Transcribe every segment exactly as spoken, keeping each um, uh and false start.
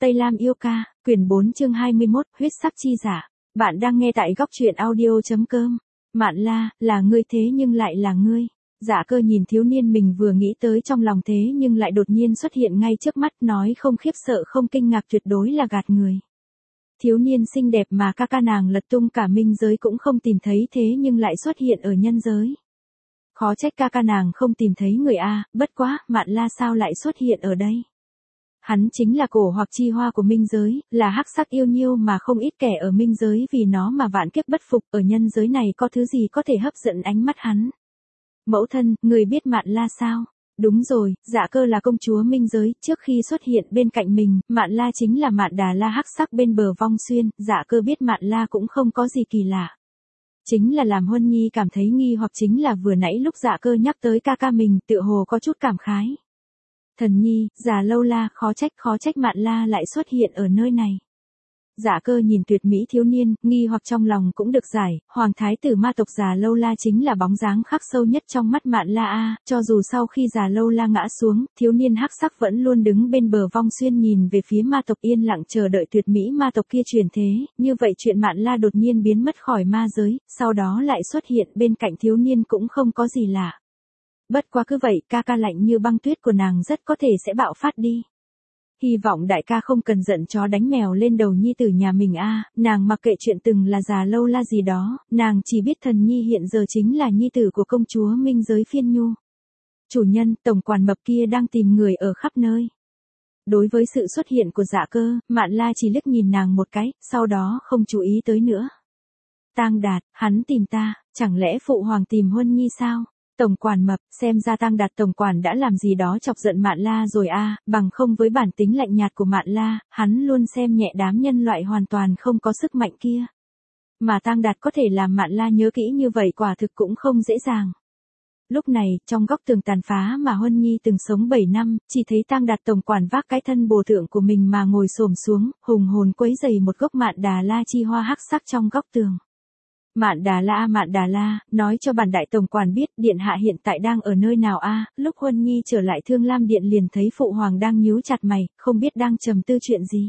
Tây Lam yêu ca, quyển bốn chương hai mươi mốt, huyết sắc chi giả. Bạn đang nghe tại góc truyện audio.com. Mạn La, là ngươi thế nhưng lại là ngươi. Dạ Cơ nhìn thiếu niên mình vừa nghĩ tới trong lòng thế nhưng lại đột nhiên xuất hiện ngay trước mắt, nói không khiếp sợ không kinh ngạc tuyệt đối là gạt người. Thiếu niên xinh đẹp mà ca ca nàng lật tung cả minh giới cũng không tìm thấy thế nhưng lại xuất hiện ở nhân giới. Khó trách ca ca nàng không tìm thấy người a, bất quá, Mạn La sao lại xuất hiện ở đây? Hắn chính là cổ hoặc chi hoa của minh giới, là hắc sắc yêu nhiêu mà không ít kẻ ở minh giới vì nó mà vạn kiếp bất phục, ở nhân giới này có thứ gì có thể hấp dẫn ánh mắt hắn. Mẫu thân, người biết Mạn La sao? Đúng rồi, Dạ Cơ là công chúa minh giới, trước khi xuất hiện bên cạnh mình, Mạn La chính là Mạn Đà La hắc sắc bên bờ vong xuyên, Dạ Cơ biết Mạn La cũng không có gì kỳ lạ. Chính là làm Huân Nhi cảm thấy nghi hoặc chính là vừa nãy lúc Dạ Cơ nhắc tới ca ca mình tựa hồ có chút cảm khái. Thần nhi, già lâu la, khó trách khó trách Mạn La lại xuất hiện ở nơi này. Dạ Cơ nhìn tuyệt mỹ thiếu niên, nghi hoặc trong lòng cũng được giải, hoàng thái tử ma tộc già lâu la chính là bóng dáng khắc sâu nhất trong mắt Mạn La a, cho dù sau khi già lâu la ngã xuống, thiếu niên hắc sắc vẫn luôn đứng bên bờ vong xuyên nhìn về phía ma tộc yên lặng chờ đợi tuyệt mỹ ma tộc kia truyền thế, như vậy chuyện Mạn La đột nhiên biến mất khỏi ma giới, sau đó lại xuất hiện bên cạnh thiếu niên cũng không có gì lạ. Bất quá cứ vậy, ca ca lạnh như băng tuyết của nàng rất có thể sẽ bạo phát đi. Hy vọng đại ca không cần giận chó đánh mèo lên đầu nhi tử nhà mình a, nàng mặc kệ chuyện từng là già lâu la gì đó, nàng chỉ biết thần nhi hiện giờ chính là nhi tử của công chúa minh giới Phiên Nhu. Chủ nhân, tổng quản mập kia đang tìm người ở khắp nơi. Đối với sự xuất hiện của Dạ Cơ, Mạn La chỉ liếc nhìn nàng một cái, sau đó không chú ý tới nữa. Tang Đạt, hắn tìm ta, chẳng lẽ phụ hoàng tìm Huân Nhi sao? Tổng quản mập, xem ra Tang Đạt tổng quản đã làm gì đó chọc giận Mạn La rồi a, bằng không với bản tính lạnh nhạt của Mạn La, hắn luôn xem nhẹ đám nhân loại hoàn toàn không có sức mạnh kia. Mà Tang Đạt có thể làm Mạn La nhớ kỹ như vậy quả thực cũng không dễ dàng. Lúc này, trong góc tường tàn phá mà Huân Nhi từng sống bảy năm, chỉ thấy Tang Đạt tổng quản vác cái thân bồ thượng của mình mà ngồi xổm xuống, hùng hồn quấy giày một gốc Mạn Đà La chi hoa hắc sắc trong góc tường. Mạn Đà La, Mạn Đà La, nói cho bản đại tổng quản biết điện hạ hiện tại đang ở nơi nào a? Lúc Huân Nhi trở lại Thương Lam điện liền thấy phụ hoàng đang nhíu chặt mày, không biết đang trầm tư chuyện gì.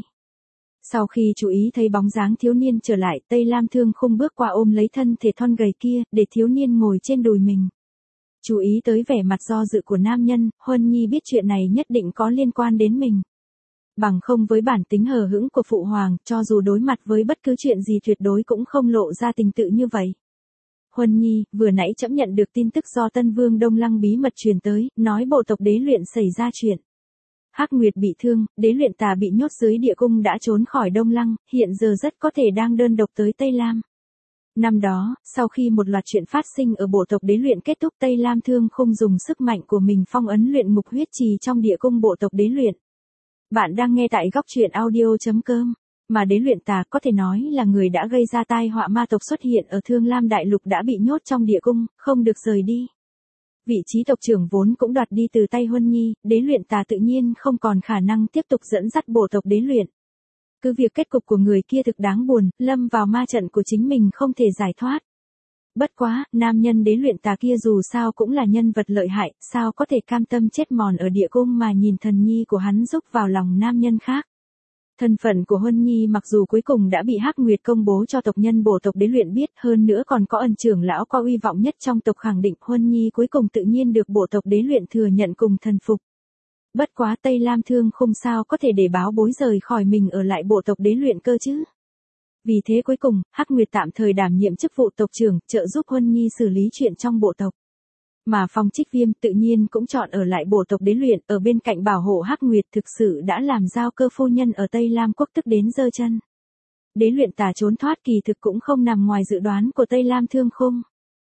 Sau khi chú ý thấy bóng dáng thiếu niên trở lại, Tây Lam Thương Khung bước qua ôm lấy thân thể thon gầy kia, để thiếu niên ngồi trên đùi mình. Chú ý tới vẻ mặt do dự của nam nhân, Huân Nhi biết chuyện này nhất định có liên quan đến mình. Bằng không với bản tính hờ hững của phụ hoàng, cho dù đối mặt với bất cứ chuyện gì tuyệt đối cũng không lộ ra tình tự như vậy. Huân Nhi, vừa nãy trẫm nhận được tin tức do Tân Vương Đông Lăng bí mật truyền tới, nói bộ tộc Đế Luyện xảy ra chuyện. Hắc Nguyệt bị thương, Đế Luyện Tà bị nhốt dưới địa cung đã trốn khỏi Đông Lăng, hiện giờ rất có thể đang đơn độc tới Tây Lam. Năm đó, sau khi một loạt chuyện phát sinh ở bộ tộc Đế Luyện kết thúc, Tây Lam Thương không dùng sức mạnh của mình phong ấn luyện ngục huyết trì trong địa cung bộ tộc Đế Luyện. Bạn đang nghe tại góc truyện audio.com, mà Đế Luyện Tà có thể nói là người đã gây ra tai họa ma tộc xuất hiện ở Thương Lam Đại Lục đã bị nhốt trong địa cung, không được rời đi. Vị trí tộc trưởng vốn cũng đoạt đi từ tay Huân Nhi, Đế Luyện Tà tự nhiên không còn khả năng tiếp tục dẫn dắt bộ tộc Đế Luyện. Cứ việc kết cục của người kia thực đáng buồn, lâm vào ma trận của chính mình không thể giải thoát. Bất quá, nam nhân Đế Luyện Tà kia dù sao cũng là nhân vật lợi hại, sao có thể cam tâm chết mòn ở địa cung mà nhìn thần nhi của hắn giúp vào lòng nam nhân khác. Thân phận của Huân Nhi mặc dù cuối cùng đã bị Hắc Nguyệt công bố cho tộc nhân bộ tộc Đế Luyện biết, hơn nữa còn có ân trưởng lão có uy vọng nhất trong tộc khẳng định Huân Nhi cuối cùng tự nhiên được bộ tộc Đế Luyện thừa nhận cùng thần phục. Bất quá Tây Lam Thương không sao có thể để báo bối rời khỏi mình ở lại bộ tộc Đế Luyện cơ chứ. Vì thế cuối cùng, Hắc Nguyệt tạm thời đảm nhiệm chức vụ tộc trưởng, trợ giúp Huân Nhi xử lý chuyện trong bộ tộc. Mà Phong Trích Viêm tự nhiên cũng chọn ở lại bộ tộc Đế Luyện, ở bên cạnh bảo hộ Hắc Nguyệt, thực sự đã làm Giao Cơ phu nhân ở Tây Lam quốc tức đến giơ chân. Đế Luyện Tà trốn thoát kỳ thực cũng không nằm ngoài dự đoán của Tây Lam Thương Khung.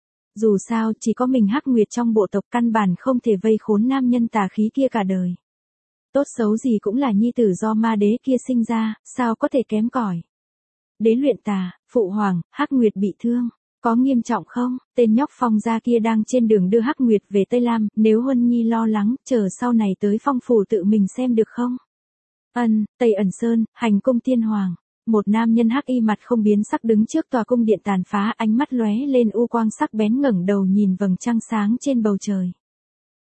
Dù sao, chỉ có mình Hắc Nguyệt trong bộ tộc căn bản không thể vây khốn nam nhân tà khí kia cả đời. Tốt xấu gì cũng là nhi tử do ma đế kia sinh ra, sao có thể kém cỏi. Đế Luyện Tà, phụ hoàng, Hắc Nguyệt bị thương, có nghiêm trọng không? Tên nhóc Phong gia kia đang trên đường đưa Hắc Nguyệt về Tây Lam, nếu Huân Nhi lo lắng, chờ sau này tới Phong phủ tự mình xem được không? Ân, Tây Ẩn Sơn, hành cung tiên hoàng. Một nam nhân hắc y mặt không biến sắc đứng trước tòa cung điện tàn phá, ánh mắt lóe lên u quang sắc bén, ngẩng đầu nhìn vầng trăng sáng trên bầu trời.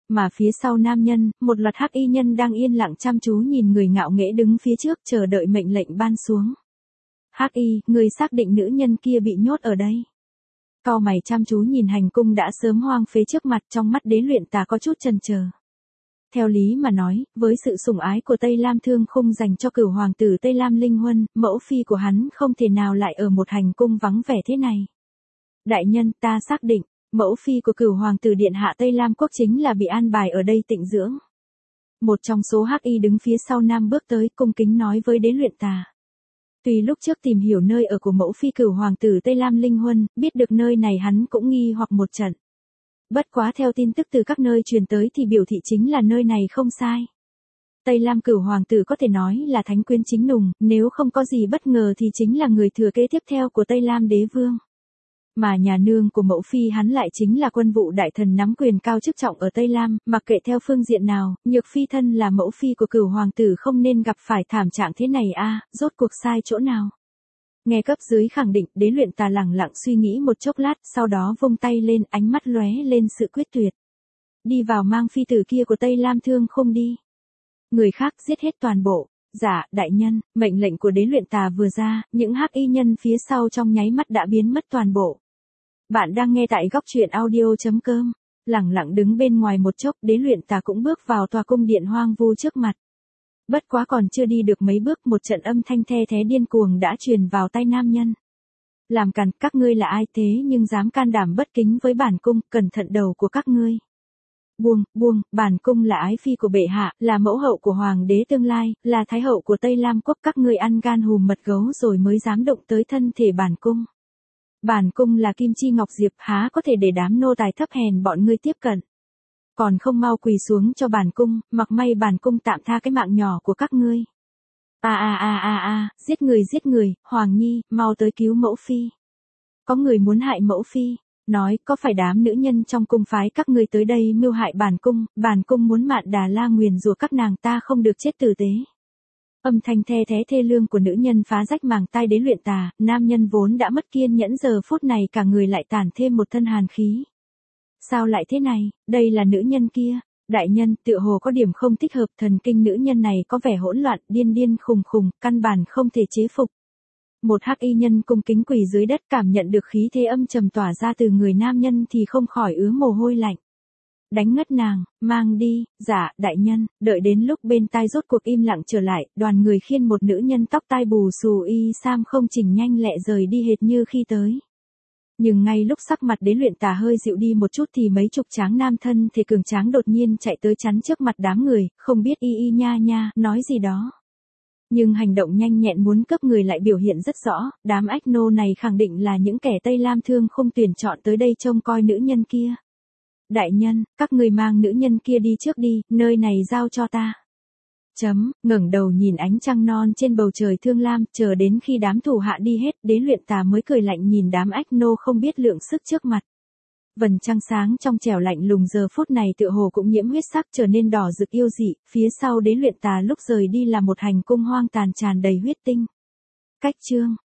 Mà phía sau nam nhân, một loạt hắc y nhân đang yên lặng chăm chú nhìn người ngạo nghễ đứng phía trước chờ đợi mệnh lệnh ban xuống. Hắc y, người xác định nữ nhân kia bị nhốt ở đây. Cau mày chăm chú nhìn hành cung đã sớm hoang phế trước mặt, trong mắt Đế Luyện Tà có chút chần chờ. Theo lý mà nói, với sự sủng ái của Tây Lam Thương Khung dành cho cửu hoàng tử Tây Lam Linh Huân, mẫu phi của hắn không thể nào lại ở một hành cung vắng vẻ thế này. Đại nhân, ta xác định, mẫu phi của cửu hoàng tử điện hạ Tây Lam quốc chính là bị an bài ở đây tịnh dưỡng. Một trong số hắc y đứng phía sau nam bước tới cung kính nói với Đế Luyện Tà. Tuy lúc trước tìm hiểu nơi ở của mẫu phi cửu hoàng tử Tây Lam Linh Huân, biết được nơi này hắn cũng nghi hoặc một trận. Bất quá theo tin tức từ các nơi truyền tới thì biểu thị chính là nơi này không sai. Tây Lam cửu hoàng tử có thể nói là thánh quyến chính nùng, nếu không có gì bất ngờ thì chính là người thừa kế tiếp theo của Tây Lam đế vương. Mà nhà nương của mẫu phi hắn lại chính là quân vụ đại thần nắm quyền cao chức trọng ở Tây Lam, mặc kệ theo phương diện nào, nhược phi thân là mẫu phi của cửu hoàng tử không nên gặp phải thảm trạng thế này a, rốt cuộc sai chỗ nào. Nghe cấp dưới khẳng định, Đế Luyện Tà lẳng lặng suy nghĩ một chốc lát, sau đó vung tay lên, ánh mắt lóe lên sự quyết tuyệt. Đi vào mang phi tử kia của Tây Lam Thương Khung đi. Người khác giết hết toàn bộ. Dạ, đại nhân, mệnh lệnh của Đế Luyện Tà vừa ra, những hắc y nhân phía sau trong nháy mắt đã biến mất toàn bộ. Bạn đang nghe tại góc truyện audio chấm com. Lẳng lặng đứng bên ngoài một chốc, Đế Luyện Tà cũng bước vào tòa cung điện hoang vu trước mặt. Bất quá còn chưa đi được mấy bước, một trận âm thanh the thé điên cuồng đã truyền vào tai nam nhân. Làm càn, các ngươi là ai thế nhưng dám can đảm bất kính với bản cung, cẩn thận đầu của các ngươi. Buông, buông, bản cung là ái phi của bệ hạ, là mẫu hậu của hoàng đế tương lai, là thái hậu của Tây Lam quốc, các ngươi ăn gan hùm mật gấu rồi mới dám động tới thân thể bản cung. Bản cung là Kim Chi Ngọc Diệp, há có thể để đám nô tài thấp hèn bọn ngươi tiếp cận. Còn không mau quỳ xuống cho bản cung, mặc may bản cung tạm tha cái mạng nhỏ của các ngươi. A a a a a, giết người giết người, Hoàng Nhi, mau tới cứu mẫu phi. Có người muốn hại mẫu phi, nói có phải đám nữ nhân trong cung phái các ngươi tới đây mưu hại bản cung, bản cung muốn Mạn Đà La nguyền rủa các nàng ta không được chết tử tế. Âm thanh the thé thê lương của nữ nhân phá rách màng tai Đế Luyện Tà, nam nhân vốn đã mất kiên nhẫn giờ phút này cả người lại tản thêm một thân hàn khí. Sao lại thế này, đây là nữ nhân kia, đại nhân, tựa hồ có điểm không thích hợp, thần kinh nữ nhân này có vẻ hỗn loạn, điên điên khùng khùng, căn bản không thể chế phục. Một hắc y nhân cung kính quỳ dưới đất cảm nhận được khí thế âm trầm tỏa ra từ người nam nhân thì không khỏi ứa mồ hôi lạnh. Đánh ngất nàng, mang đi, dạ, đại nhân, đợi đến lúc bên tai rốt cuộc im lặng trở lại, đoàn người khiêng một nữ nhân tóc tai bù xù y sam không chỉnh nhanh lẹ rời đi hệt như khi tới. Nhưng ngay lúc sắc mặt Đế Luyện Tà hơi dịu đi một chút thì mấy chục tráng nam thân thể cường tráng đột nhiên chạy tới chắn trước mặt đám người, không biết y y nha nha, nói gì đó. Nhưng hành động nhanh nhẹn muốn cướp người lại biểu hiện rất rõ, đám ách nô này khẳng định là những kẻ Tây Lam Thương không tuyển chọn tới đây trông coi nữ nhân kia. Đại nhân, các người mang nữ nhân kia đi trước đi, nơi này giao cho ta. Chấm, ngẩng đầu nhìn ánh trăng non trên bầu trời thương lam, chờ đến khi đám thủ hạ đi hết, Đế Luyện Tà mới cười lạnh nhìn đám ách nô không biết lượng sức trước mặt. Vầng trăng sáng trong trẻo lạnh lùng giờ phút này tựa hồ cũng nhiễm huyết sắc trở nên đỏ rực yêu dị, phía sau Đế Luyện Tà lúc rời đi là một hành cung hoang tàn tràn đầy huyết tinh. Cách chương